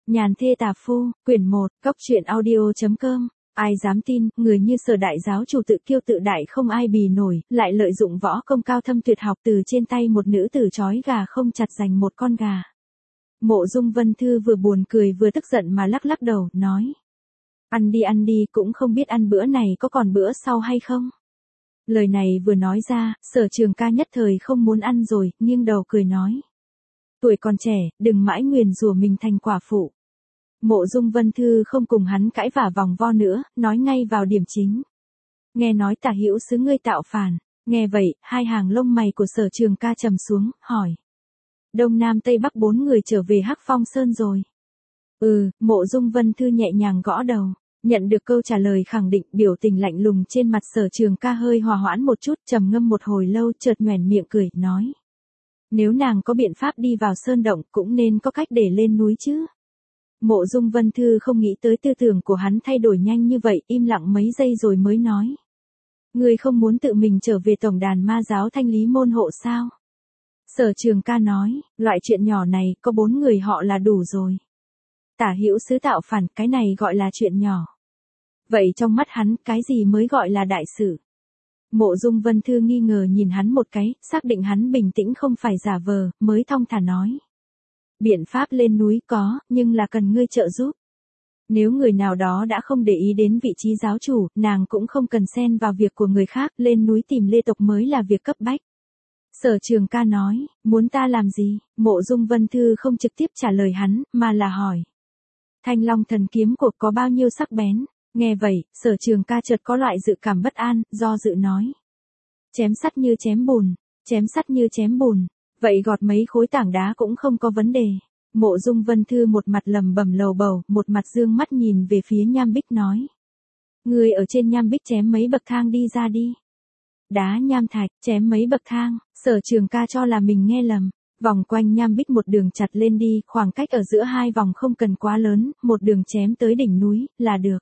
Nhàn thê tà phu, quyển 1, cóc truyện audio.com. Ai dám tin, người như Sở đại giáo chủ tự kiêu tự đại không ai bì nổi, lại lợi dụng võ công cao thâm tuyệt học từ trên tay một nữ tử trói gà không chặt giành một con gà. Mộ Dung Vân Thư vừa buồn cười vừa tức giận mà lắc lắc đầu, nói. Ăn đi, cũng không biết ăn bữa này có còn bữa sau hay không. Lời này vừa nói ra, Sở Trường Ca nhất thời không muốn ăn rồi, nghiêng đầu cười nói. Tuổi còn trẻ, đừng mãi nguyền rủa mình thành quả phụ. Mộ Dung Vân Thư không cùng hắn cãi vả vòng vo nữa, nói ngay vào điểm chính. Nghe nói Tả Hữu Sứ ngươi tạo phản, nghe vậy, hai hàng lông mày của Sở Trường Ca trầm xuống, hỏi. Đông Nam Tây Bắc 4 người trở về Hắc Phong Sơn rồi. Mộ Dung Vân Thư nhẹ nhàng gõ đầu. Nhận được câu trả lời khẳng định, biểu tình lạnh lùng trên mặt Sở Trường Ca hơi hòa hoãn một chút, trầm ngâm một hồi lâu, chợt nhoẻn miệng cười, nói. Nếu nàng có biện pháp đi vào sơn động, cũng nên có cách để lên núi chứ. Mộ Dung Vân Thư không nghĩ tới tư tưởng của hắn thay đổi nhanh như vậy, im lặng mấy giây rồi mới nói. Ngươi không muốn tự mình trở về tổng đàn ma giáo Thanh Lý môn hộ sao? Sở Trường Ca nói, loại chuyện nhỏ này, có 4 người họ là đủ rồi. Tả Hữu Sứ tạo phản, cái này gọi là chuyện nhỏ. Vậy trong mắt hắn, cái gì mới gọi là đại sự? Mộ Dung Vân Thư nghi ngờ nhìn hắn một cái, xác định hắn bình tĩnh không phải giả vờ, mới thong thả nói. Biện pháp lên núi có, nhưng là cần ngươi trợ giúp. Nếu người nào đó đã không để ý đến vị trí giáo chủ, nàng cũng không cần xen vào việc của người khác, lên núi tìm Lê tộc mới là việc cấp bách. Sở Trường Ca nói, muốn ta làm gì? Mộ Dung Vân Thư không trực tiếp trả lời hắn, mà là hỏi. Thanh Long thần kiếm cuộc có bao nhiêu sắc bén? Nghe vậy, Sở Trường Ca chợt có loại dự cảm bất an, do dự nói. Chém sắt như chém bùn, chém sắt như chém bùn, vậy gọt mấy khối tảng đá cũng không có vấn đề. Mộ Dung Vân Thư một mặt lầm bầm lầu bầu, một mặt dương mắt nhìn về phía Nham Bích nói. Người ở trên Nham Bích chém mấy bậc thang đi ra đi. Đá nham thạch, chém mấy bậc thang, Sở Trường Ca cho là mình nghe lầm. Vòng quanh Nham Bích một đường chặt lên đi, khoảng cách ở giữa hai vòng không cần quá lớn, một đường chém tới đỉnh núi, là được.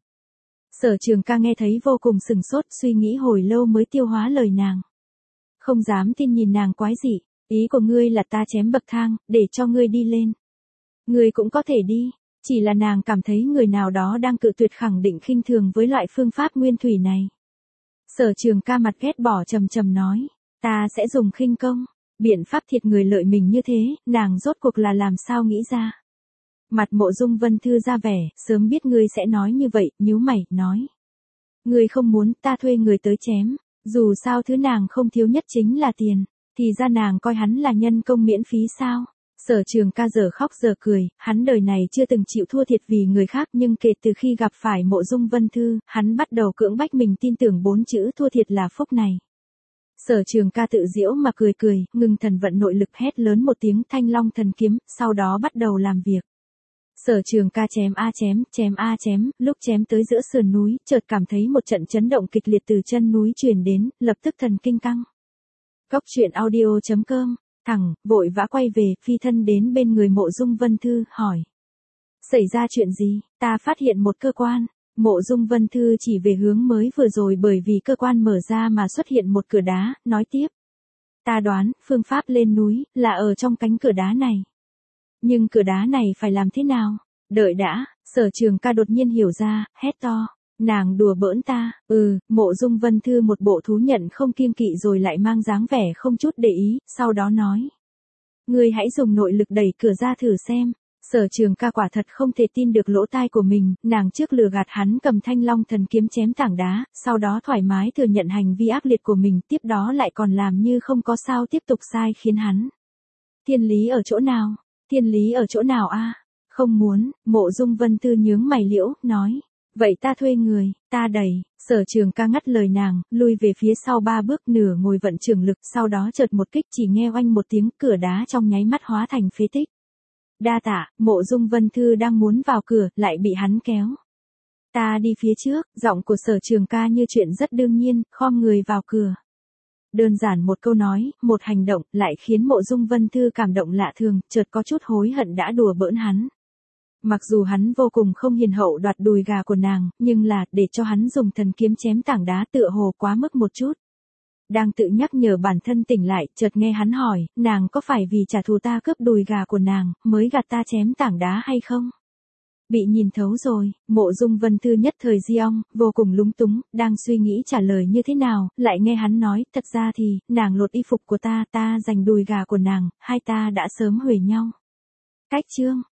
Sở Trường Ca nghe thấy vô cùng sừng sốt, suy nghĩ hồi lâu mới tiêu hóa lời nàng. Không dám tin nhìn nàng quái dị, ý của ngươi là ta chém bậc thang, để cho ngươi đi lên. Ngươi cũng có thể đi, chỉ là nàng cảm thấy người nào đó đang cự tuyệt khẳng định khinh thường với loại phương pháp nguyên thủy này. Sở Trường Ca mặt ghét bỏ trầm trầm nói, ta sẽ dùng khinh công, biện pháp thiệt người lợi mình như thế, nàng rốt cuộc là làm sao nghĩ ra. Mặt Mộ Dung Vân Thư ra vẻ, sớm biết ngươi sẽ nói như vậy, nhíu mày, nói. Ngươi không muốn ta thuê người tới chém, dù sao thứ nàng không thiếu nhất chính là tiền, thì ra nàng coi hắn là nhân công miễn phí sao. Sở Trường Ca giờ khóc giờ cười, hắn đời này chưa từng chịu thua thiệt vì người khác nhưng kể từ khi gặp phải Mộ Dung Vân Thư, hắn bắt đầu cưỡng bách mình tin tưởng 4 chữ thua thiệt là phúc này. Sở Trường Ca tự giễu mà cười, ngừng thần vận nội lực hét lớn một tiếng Thanh Long thần kiếm, sau đó bắt đầu làm việc. Sở Trường Ca chém, lúc chém tới giữa sườn núi, chợt cảm thấy một trận chấn động kịch liệt từ chân núi truyền đến, lập tức thần kinh căng. Cóc truyện audio.com, thẳng, vội vã quay về, phi thân đến bên người Mộ Dung Vân Thư, hỏi. Xảy ra chuyện gì? Ta phát hiện một cơ quan. Mộ Dung Vân Thư chỉ về hướng mới vừa rồi bởi vì cơ quan mở ra mà xuất hiện một cửa đá, nói tiếp. Ta đoán, phương pháp lên núi, là ở trong cánh cửa đá này. Nhưng cửa đá này phải làm thế nào? Đợi đã, Sở Trường Ca đột nhiên hiểu ra, hét to. Nàng đùa bỡn ta, Mộ Dung Vân Thư một bộ thú nhận không kiêng kỵ rồi lại mang dáng vẻ không chút để ý, sau đó nói. Ngươi hãy dùng nội lực đẩy cửa ra thử xem. Sở Trường Ca quả thật không thể tin được lỗ tai của mình, nàng trước lừa gạt hắn cầm Thanh Long thần kiếm chém tảng đá, sau đó thoải mái thừa nhận hành vi ác liệt của mình, tiếp đó lại còn làm như không có sao tiếp tục sai khiến hắn. Thiên lý ở chỗ nào? Thiên lý ở chỗ nào a? Không muốn, Mộ Dung Vân Thư nhướng mày liễu, nói. Vậy ta thuê người, ta đẩy. Sở Trường Ca ngắt lời nàng, lui về phía sau 3 bước nửa ngồi vận trường lực, sau đó chợt một kích chỉ nghe oanh một tiếng, cửa đá trong nháy mắt hóa thành phế tích. Đa tạ, Mộ Dung Vân Thư đang muốn vào cửa, lại bị hắn kéo. Ta đi phía trước, giọng của Sở Trường Ca như chuyện rất đương nhiên, khom người vào cửa. Đơn giản một câu nói, một hành động, lại khiến Mộ Dung Vân Thư cảm động lạ thường, chợt có chút hối hận đã đùa bỡn hắn. Mặc dù hắn vô cùng không hiền hậu đoạt đùi gà của nàng, nhưng là, để cho hắn dùng thần kiếm chém tảng đá tựa hồ quá mức một chút. Đang tự nhắc nhở bản thân tỉnh lại, chợt nghe hắn hỏi, nàng có phải vì trả thù ta cướp đùi gà của nàng, mới gạt ta chém tảng đá hay không? Bị nhìn thấu rồi, Mộ Dung Vân Thư nhất thời giong, vô cùng lúng túng, đang suy nghĩ trả lời như thế nào, lại nghe hắn nói, thật ra thì, nàng lột y phục của ta giành đùi gà của nàng, hai ta đã sớm huề nhau. Cách chương